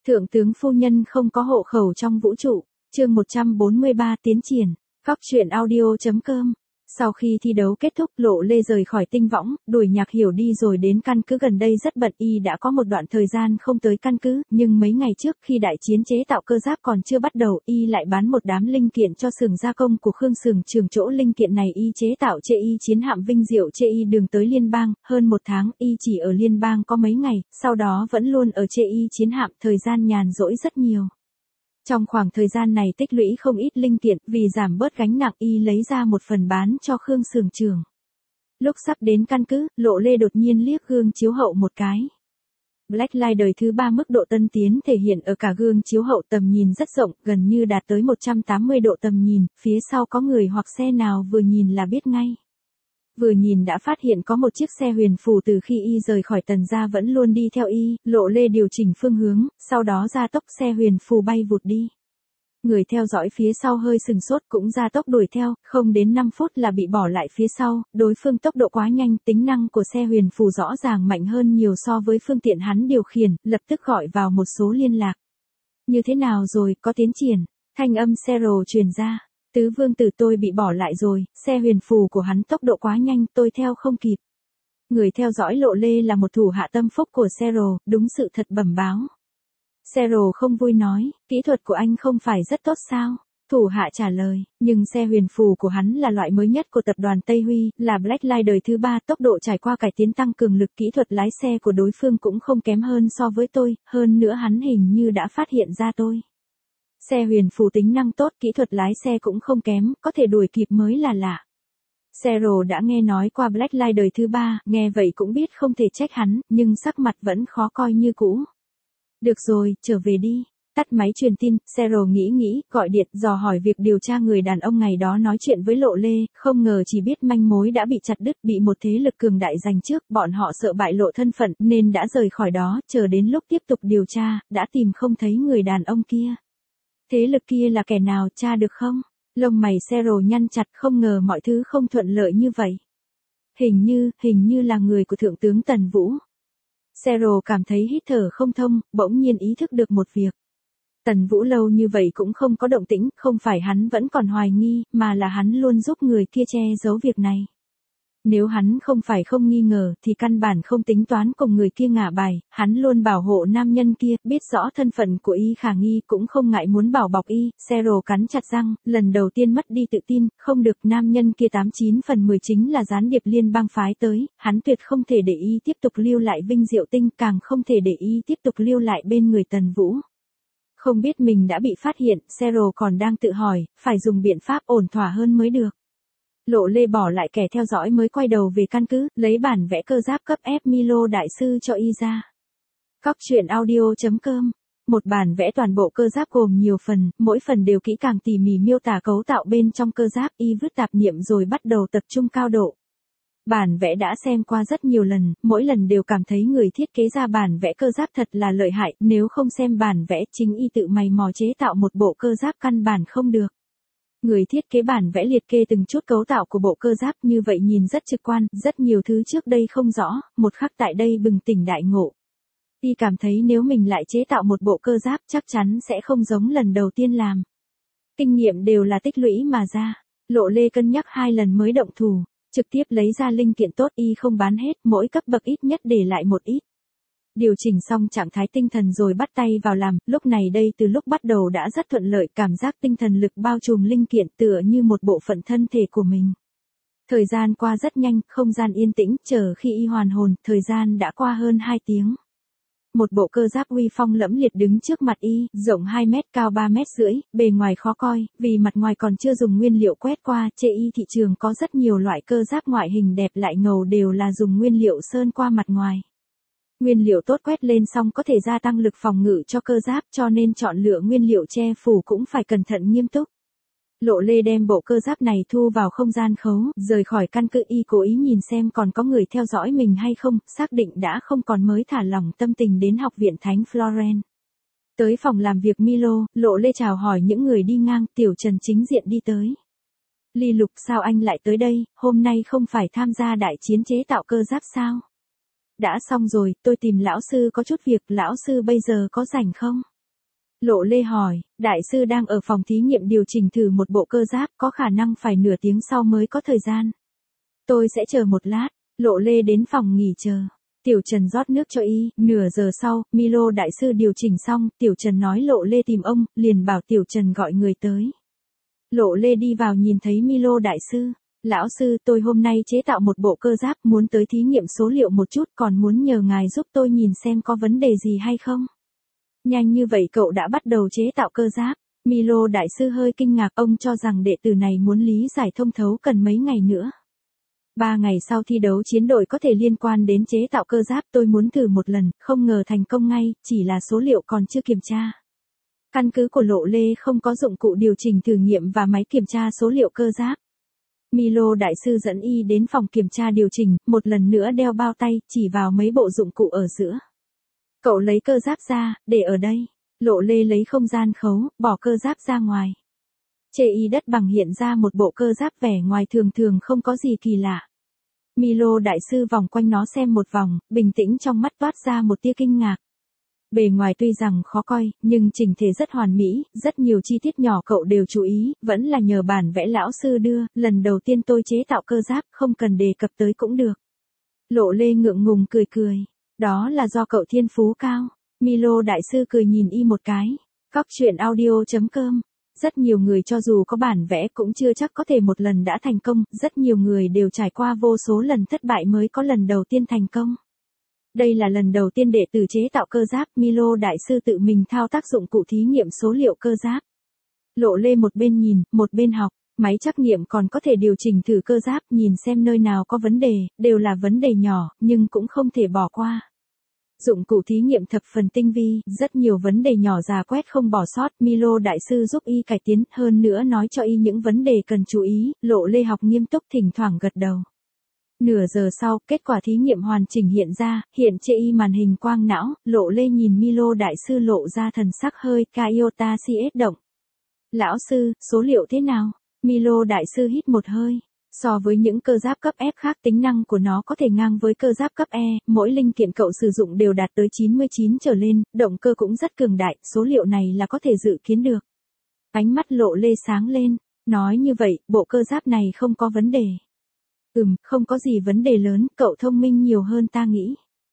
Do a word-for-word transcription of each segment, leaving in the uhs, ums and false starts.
Thượng tướng phu nhân không có hộ khẩu trong vũ trụ, chương một trăm bốn mươi ba tiến triển, Góc truyện audio chấm com. Sau khi thi đấu kết thúc, Lộ Lê rời khỏi tinh võng, đuổi Nhạc Hiểu đi rồi đến căn cứ gần đây rất bận. Y đã có một đoạn thời gian không tới căn cứ, nhưng mấy ngày trước khi đại chiến chế tạo cơ giáp còn chưa bắt đầu, Y lại bán một đám linh kiện cho xưởng gia công của Khương Sường Trường. Chỗ linh kiện này Y chế tạo chê Y chiến hạm Vinh Diệu chê Y đường tới liên bang, hơn một tháng Y chỉ ở liên bang có mấy ngày, sau đó vẫn luôn ở chê Y chiến hạm, thời gian nhàn rỗi rất nhiều. Trong khoảng thời gian này tích lũy không ít linh kiện, vì giảm bớt gánh nặng Y lấy ra một phần bán cho Khương Sường Trường. Lúc sắp đến căn cứ, Lộ Lê đột nhiên liếc gương chiếu hậu một cái. Blacklight đời thứ ba mức độ tân tiến thể hiện ở cả gương chiếu hậu, tầm nhìn rất rộng, gần như đạt tới một trăm tám mươi độ tầm nhìn, phía sau có người hoặc xe nào vừa nhìn là biết ngay. Vừa nhìn đã phát hiện có một chiếc xe huyền phù. Từ khi Y rời khỏi Tần gia vẫn luôn đi theo Y, Lộ Lê điều chỉnh phương hướng, sau đó gia tốc, xe huyền phù bay vụt đi. Người theo dõi phía sau hơi sừng sốt cũng gia tốc đuổi theo, không đến năm phút là bị bỏ lại phía sau, đối phương tốc độ quá nhanh, tính năng của xe huyền phù rõ ràng mạnh hơn nhiều so với phương tiện hắn điều khiển, lập tức gọi vào một số liên lạc. Như thế nào rồi, có tiến triển? Thanh âm Cero truyền ra. Tứ vương tử tôi bị bỏ lại rồi, xe huyền phù của hắn tốc độ quá nhanh, tôi theo không kịp. Người theo dõi Lộ Lê là một thủ hạ tâm phúc của Cero, đúng sự thật bẩm báo. Cero không vui nói, kỹ thuật của anh không phải rất tốt sao? Thủ hạ trả lời, nhưng xe huyền phù của hắn là loại mới nhất của tập đoàn Tây Huy, là Blacklight đời thứ ba, tốc độ trải qua cải tiến tăng cường lực, kỹ thuật lái xe của đối phương cũng không kém hơn so với tôi, hơn nữa hắn hình như đã phát hiện ra tôi. Xe huyền phù tính năng tốt, kỹ thuật lái xe cũng không kém, có thể đuổi kịp mới là lạ. Cero đã nghe nói qua Blacklight đời thứ ba, nghe vậy cũng biết không thể trách hắn, nhưng sắc mặt vẫn khó coi như cũ. Được rồi, trở về đi. Tắt máy truyền tin, Cero nghĩ nghĩ, gọi điện dò hỏi việc điều tra người đàn ông ngày đó nói chuyện với Lộ Lê, không ngờ chỉ biết manh mối đã bị chặt đứt, bị một thế lực cường đại giành trước, bọn họ sợ bại lộ thân phận nên đã rời khỏi đó, chờ đến lúc tiếp tục điều tra, đã tìm không thấy người đàn ông kia. Thế lực kia là kẻ nào, tra được không? Lông mày Cero nhăn chặt, không ngờ mọi thứ không thuận lợi như vậy. Hình như, hình như là người của Thượng tướng Tần Vũ. Cero cảm thấy hít thở không thông, bỗng nhiên ý thức được một việc. Tần Vũ lâu như vậy cũng không có động tĩnh, không phải hắn vẫn còn hoài nghi, mà là hắn luôn giúp người kia che giấu việc này. Nếu hắn không phải không nghi ngờ, thì căn bản không tính toán cùng người kia ngả bài, hắn luôn bảo hộ nam nhân kia, biết rõ thân phận của Y khả nghi, cũng không ngại muốn bảo bọc Y. Cero cắn chặt răng, lần đầu tiên mất đi tự tin, không được, nam nhân kia tám chín phần mười chính là gián điệp liên bang phái tới, hắn tuyệt không thể để Y tiếp tục lưu lại Vinh Diệu Tinh, càng không thể để Y tiếp tục lưu lại bên người Tần Vũ. Không biết mình đã bị phát hiện, Cero còn đang tự hỏi, phải dùng biện pháp ổn thỏa hơn mới được. Lộ Lê bỏ lại kẻ theo dõi mới quay đầu về căn cứ, lấy bản vẽ cơ giáp cấp F Milo đại sư cho Y ra. Góc truyện audio chấm com. Một bản vẽ toàn bộ cơ giáp gồm nhiều phần, mỗi phần đều kỹ càng tỉ mỉ miêu tả cấu tạo bên trong cơ giáp. Y vứt tạp niệm rồi bắt đầu tập trung cao độ. Bản vẽ đã xem qua rất nhiều lần, mỗi lần đều cảm thấy người thiết kế ra bản vẽ cơ giáp thật là lợi hại, nếu không xem bản vẽ chính Y tự mày mò chế tạo một bộ cơ giáp căn bản không được. Người thiết kế bản vẽ liệt kê từng chút cấu tạo của bộ cơ giáp, như vậy nhìn rất trực quan, rất nhiều thứ trước đây không rõ, một khắc tại đây bừng tỉnh đại ngộ. Y cảm thấy nếu mình lại chế tạo một bộ cơ giáp chắc chắn sẽ không giống lần đầu tiên làm. Kinh nghiệm đều là tích lũy mà ra. Lộ Lê cân nhắc hai lần mới động thủ, trực tiếp lấy ra linh kiện tốt. Y không bán hết, mỗi cấp bậc ít nhất để lại một ít. Điều chỉnh xong trạng thái tinh thần rồi bắt tay vào làm, lúc này đây từ lúc bắt đầu đã rất thuận lợi, cảm giác tinh thần lực bao trùm linh kiện tựa như một bộ phận thân thể của mình. Thời gian qua rất nhanh, không gian yên tĩnh, chờ khi Y hoàn hồn, thời gian đã qua hơn hai tiếng. Một bộ cơ giáp uy phong lẫm liệt đứng trước mặt Y, rộng hai mét, cao ba mét rưỡi, bề ngoài khó coi, vì mặt ngoài còn chưa dùng nguyên liệu quét qua, chê Y thị trường có rất nhiều loại cơ giáp ngoại hình đẹp lại ngầu đều là dùng nguyên liệu sơn qua mặt ngoài. Nguyên liệu tốt quét lên xong có thể gia tăng lực phòng ngự cho cơ giáp, cho nên chọn lựa nguyên liệu che phủ cũng phải cẩn thận nghiêm túc. Lộ Lê đem bộ cơ giáp này thu vào không gian khấu, rời khỏi căn cứ. Y cố ý nhìn xem còn có người theo dõi mình hay không, xác định đã không còn mới thả lỏng tâm tình đến học viện Thánh Florence. Tới phòng làm việc Milo, Lộ Lê chào hỏi những người đi ngang, Tiểu Trần chính diện đi tới. Ly Lục, sao anh lại tới đây, hôm nay không phải tham gia đại chiến chế tạo cơ giáp sao? Đã xong rồi, tôi tìm lão sư có chút việc, lão sư bây giờ có rảnh không? Lộ Lê hỏi, đại sư đang ở phòng thí nghiệm điều chỉnh thử một bộ cơ giáp, có khả năng phải nửa tiếng sau mới có thời gian. Tôi sẽ chờ một lát. Lộ Lê đến phòng nghỉ chờ. Tiểu Trần rót nước cho y, nửa giờ sau, Milo đại sư điều chỉnh xong, Tiểu Trần nói Lộ Lê tìm ông, liền bảo Tiểu Trần gọi người tới. Lộ Lê đi vào nhìn thấy Milo đại sư. Lão sư, tôi hôm nay chế tạo một bộ cơ giáp, muốn tới thí nghiệm số liệu một chút, còn muốn nhờ ngài giúp tôi nhìn xem có vấn đề gì hay không. Nhanh như vậy cậu đã bắt đầu chế tạo cơ giáp. Milo đại sư hơi kinh ngạc, ông cho rằng đệ tử này muốn lý giải thông thấu cần mấy ngày nữa. Ba ngày sau thi đấu chiến đội có thể liên quan đến chế tạo cơ giáp, tôi muốn thử một lần, không ngờ thành công ngay, chỉ là số liệu còn chưa kiểm tra. Căn cứ của Lộ Lê không có dụng cụ điều chỉnh thử nghiệm và máy kiểm tra số liệu cơ giáp. Milo đại sư dẫn y đến phòng kiểm tra điều chỉnh, một lần nữa đeo bao tay, chỉ vào mấy bộ dụng cụ ở giữa. Cậu lấy cơ giáp ra, để ở đây. Lộ Lê lấy không gian khấu, bỏ cơ giáp ra ngoài. Chê y đất bằng hiện ra một bộ cơ giáp vẻ ngoài thường thường không có gì kỳ lạ. Milo đại sư vòng quanh nó xem một vòng, bình tĩnh trong mắt toát ra một tia kinh ngạc. Bề ngoài tuy rằng khó coi, nhưng chỉnh thể rất hoàn mỹ, rất nhiều chi tiết nhỏ cậu đều chú ý, vẫn là nhờ bản vẽ lão sư đưa, lần đầu tiên tôi chế tạo cơ giáp, không cần đề cập tới cũng được. Lộ Lê ngượng ngùng cười cười. Đó là do cậu thiên phú cao. Milo đại sư cười nhìn y một cái. Cóc truyện audio chấm com. Rất nhiều người cho dù có bản vẽ cũng chưa chắc có thể một lần đã thành công, rất nhiều người đều trải qua vô số lần thất bại mới có lần đầu tiên thành công. Đây là lần đầu tiên đệ tử chế tạo cơ giáp, Milo đại sư tự mình thao tác dụng cụ thí nghiệm số liệu cơ giáp. Lộ Lê một bên nhìn, một bên học, máy trắc nghiệm còn có thể điều chỉnh thử cơ giáp, nhìn xem nơi nào có vấn đề, đều là vấn đề nhỏ, nhưng cũng không thể bỏ qua. Dụng cụ thí nghiệm thập phần tinh vi, rất nhiều vấn đề nhỏ rà quét không bỏ sót, Milo đại sư giúp y cải tiến, hơn nữa nói cho y những vấn đề cần chú ý, Lộ Lê học nghiêm túc thỉnh thoảng gật đầu. Nửa giờ sau, kết quả thí nghiệm hoàn chỉnh hiện ra, hiện trên y màn hình quang não, Lộ Lê nhìn Milo đại sư lộ ra thần sắc hơi Kaiota cs động. Lão sư, số liệu thế nào? Milo đại sư hít một hơi. So với những cơ giáp cấp F khác, tính năng của nó có thể ngang với cơ giáp cấp E, mỗi linh kiện cậu sử dụng đều đạt tới chín mươi chín trở lên, động cơ cũng rất cường đại, số liệu này là có thể dự kiến được. Ánh mắt Lộ Lê sáng lên, nói như vậy, bộ cơ giáp này không có vấn đề. Ừm, không có gì vấn đề lớn, cậu thông minh nhiều hơn ta nghĩ.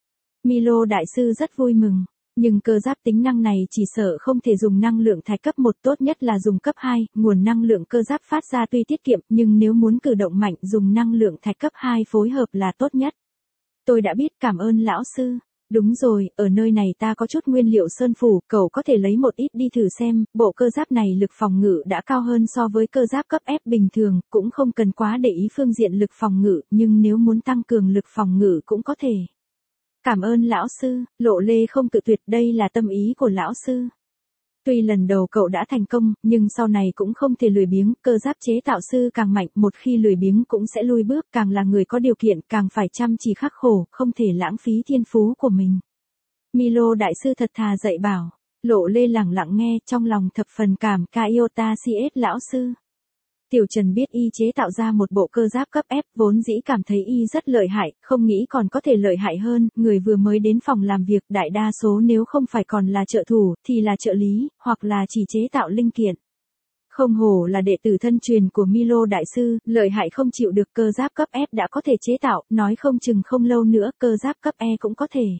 Milo đại sư rất vui mừng. Nhưng cơ giáp tính năng này chỉ sợ không thể dùng năng lượng thạch cấp một, tốt nhất là dùng cấp hai, nguồn năng lượng cơ giáp phát ra tuy tiết kiệm, nhưng nếu muốn cử động mạnh dùng năng lượng thạch cấp hai phối hợp là tốt nhất. Tôi đã biết, cảm ơn lão sư. Đúng rồi, ở nơi này ta có chút nguyên liệu sơn phủ, cậu có thể lấy một ít đi thử xem, bộ cơ giáp này lực phòng ngự đã cao hơn so với cơ giáp cấp F bình thường, cũng không cần quá để ý phương diện lực phòng ngự, nhưng nếu muốn tăng cường lực phòng ngự cũng có thể. Cảm ơn lão sư, Lộ Lê không cự tuyệt, đây là tâm ý của lão sư. Tuy lần đầu cậu đã thành công, nhưng sau này cũng không thể lười biếng, cơ giáp chế tạo sư càng mạnh, một khi lười biếng cũng sẽ lui bước, càng là người có điều kiện, càng phải chăm chỉ khắc khổ, không thể lãng phí thiên phú của mình. Milo đại sư thật thà dạy bảo, Lộ Lê lẳng lặng nghe, trong lòng thập phần cảm Kaiota cs lão sư. Tiểu Trần biết y chế tạo ra một bộ cơ giáp cấp F, vốn dĩ cảm thấy y rất lợi hại, không nghĩ còn có thể lợi hại hơn, người vừa mới đến phòng làm việc, đại đa số nếu không phải còn là trợ thủ, thì là trợ lý, hoặc là chỉ chế tạo linh kiện. Không hổ là đệ tử thân truyền của Milo đại sư, lợi hại không chịu được, cơ giáp cấp F đã có thể chế tạo, nói không chừng không lâu nữa, cơ giáp cấp E cũng có thể.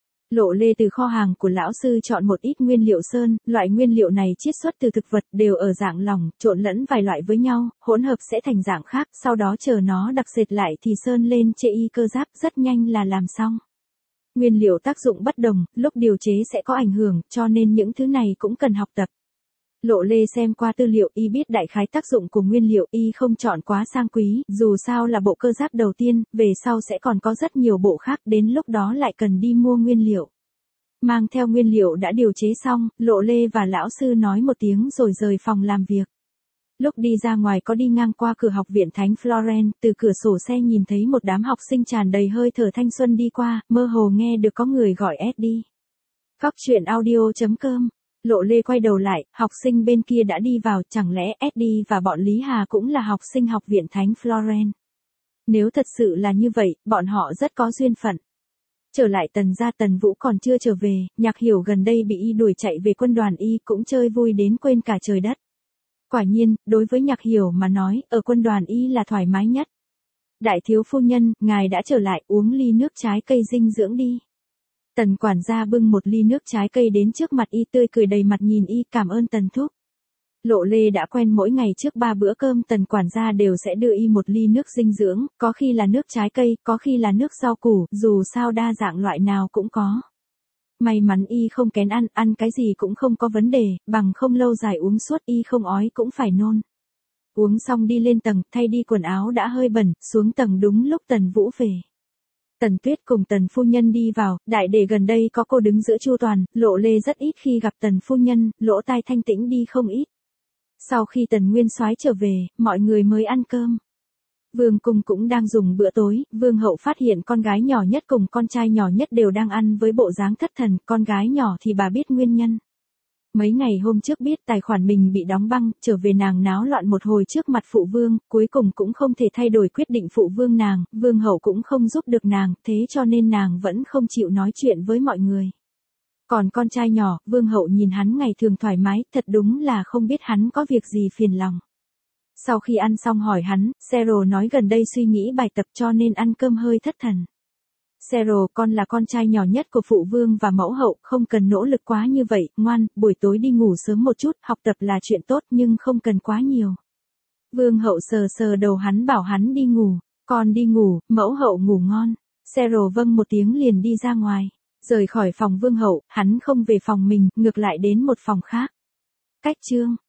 Lộ Lê từ kho hàng của lão sư chọn một ít nguyên liệu sơn, loại nguyên liệu này chiết xuất từ thực vật, đều ở dạng lỏng, trộn lẫn vài loại với nhau, hỗn hợp sẽ thành dạng khác, sau đó chờ nó đặc dệt lại thì sơn lên chê y cơ giáp, rất nhanh là làm xong. Nguyên liệu tác dụng bất đồng, lúc điều chế sẽ có ảnh hưởng, cho nên những thứ này cũng cần học tập. Lộ Lê xem qua tư liệu, y biết đại khái tác dụng của nguyên liệu, y không chọn quá sang quý, dù sao là bộ cơ giáp đầu tiên, về sau sẽ còn có rất nhiều bộ khác, đến lúc đó lại cần đi mua nguyên liệu. Mang theo nguyên liệu đã điều chế xong, Lộ Lê và lão sư nói một tiếng rồi rời phòng làm việc. Lúc đi ra ngoài có đi ngang qua cửa học viện Thánh Florence, từ cửa sổ xe nhìn thấy một đám học sinh tràn đầy hơi thở thanh xuân đi qua, mơ hồ nghe được có người gọi Eddie. Cóc truyện audio chấm com. Lộ Lê quay đầu lại, học sinh bên kia đã đi vào, chẳng lẽ Eddie và bọn Lý Hà cũng là học sinh học viện Thánh Florence? Nếu thật sự là như vậy, bọn họ rất có duyên phận. Trở lại Tần gia, Tần Vũ còn chưa trở về, Nhạc Hiểu gần đây bị y đuổi chạy về quân đoàn y cũng chơi vui đến quên cả trời đất. Quả nhiên, đối với Nhạc Hiểu mà nói, ở quân đoàn y là thoải mái nhất. Đại thiếu phu nhân, ngài đã trở lại, uống ly nước trái cây dinh dưỡng đi. Tần quản gia bưng một ly nước trái cây đến trước mặt y, tươi cười đầy mặt nhìn y, cảm ơn Tần thúc. Lộ Lê đã quen mỗi ngày trước ba bữa cơm Tần quản gia đều sẽ đưa y một ly nước dinh dưỡng, có khi là nước trái cây, có khi là nước rau củ, dù sao đa dạng loại nào cũng có. May mắn y không kén ăn, ăn cái gì cũng không có vấn đề, bằng không lâu dài uống suốt y không ói cũng phải nôn. Uống xong đi lên tầng, thay đi quần áo đã hơi bẩn, xuống tầng đúng lúc Tần Vũ về. Tần Tuyết cùng Tần phu nhân đi vào, đại để gần đây có cô đứng giữa Chu Toàn, Lộ Lê rất ít khi gặp Tần phu nhân, lỗ tai thanh tĩnh đi không ít. Sau khi Tần Nguyên Soái trở về, mọi người mới ăn cơm. Vương cung cũng đang dùng bữa tối, Vương hậu phát hiện con gái nhỏ nhất cùng con trai nhỏ nhất đều đang ăn với bộ dáng thất thần, con gái nhỏ thì bà biết nguyên nhân. Mấy ngày hôm trước biết tài khoản mình bị đóng băng, trở về nàng náo loạn một hồi trước mặt phụ vương, cuối cùng cũng không thể thay đổi quyết định phụ vương nàng, Vương hậu cũng không giúp được nàng, thế cho nên nàng vẫn không chịu nói chuyện với mọi người. Còn con trai nhỏ, Vương hậu nhìn hắn ngày thường thoải mái, thật đúng là không biết hắn có việc gì phiền lòng. Sau khi ăn xong hỏi hắn, Sero nói gần đây suy nghĩ bài tập cho nên ăn cơm hơi thất thần. Sero, con là con trai nhỏ nhất của phụ vương và mẫu hậu, không cần nỗ lực quá như vậy, ngoan, buổi tối đi ngủ sớm một chút, học tập là chuyện tốt nhưng không cần quá nhiều. Vương hậu sờ sờ đầu hắn bảo hắn đi ngủ, con đi ngủ, mẫu hậu ngủ ngon. Sero vâng một tiếng liền đi ra ngoài. Rời khỏi phòng vương hậu, hắn không về phòng mình, ngược lại đến một phòng khác. Cách chương